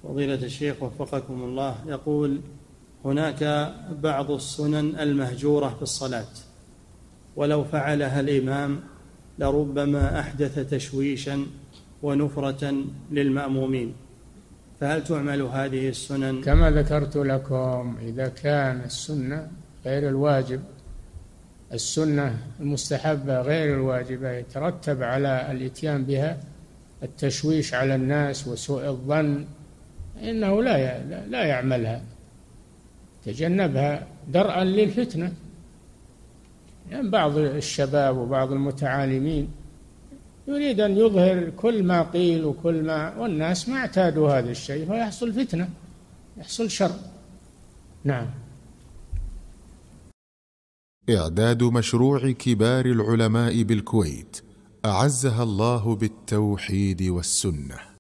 فضيلة الشيخ وفقكم الله، يقول: هناك بعض السنن المهجورة في الصلاة، ولو فعلها الإمام لربما أحدث تشويشا ونفرة للمأمومين، فهل تعمل هذه السنن؟ كما ذكرت لكم، إذا كان السنة غير الواجب، السنة المستحبة غير الواجبة يترتب على الإتيان بها التشويش على الناس وسوء الظن، إنه لا يعملها، تجنبها درءا للفتنة. يعني بعض الشباب وبعض المتعالمين يريد أن يظهر كل ما قيل والناس ما اعتادوا هذا الشيء، فيحصل فتنة، يحصل شر. نعم. إعداد مشروع كبار العلماء بالكويت أعزها الله بالتوحيد والسنة.